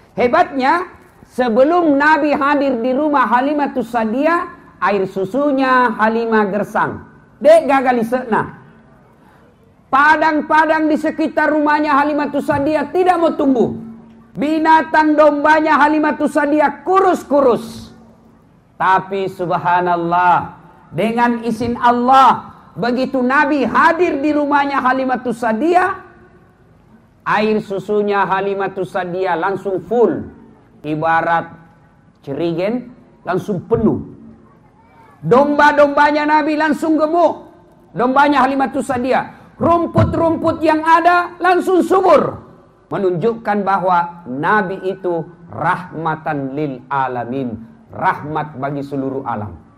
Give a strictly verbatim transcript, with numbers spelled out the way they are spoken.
Hebatnya, sebelum Nabi hadir di rumah Halimatus Sa'diyah, air susunya Halimah gersang. Dek gagal isekna. Padang-padang di sekitar rumahnya Halimatus Sa'diyah tidak mau tumbuh. Binatang dombanya Halimatus Sa'diyah kurus-kurus. Tapi subhanallah, dengan izin Allah, begitu Nabi hadir di rumahnya Halimatus Sa'diyah, air susunya Halimatus Sa'diyah langsung full. Ibarat cerigen langsung penuh. Domba-dombanya Nabi langsung gemuk. Dombanya Halimatus Sa'diyah. Rumput-rumput yang ada langsung subur. Menunjukkan bahwa Nabi itu rahmatan lil alamin. Rahmat bagi seluruh alam.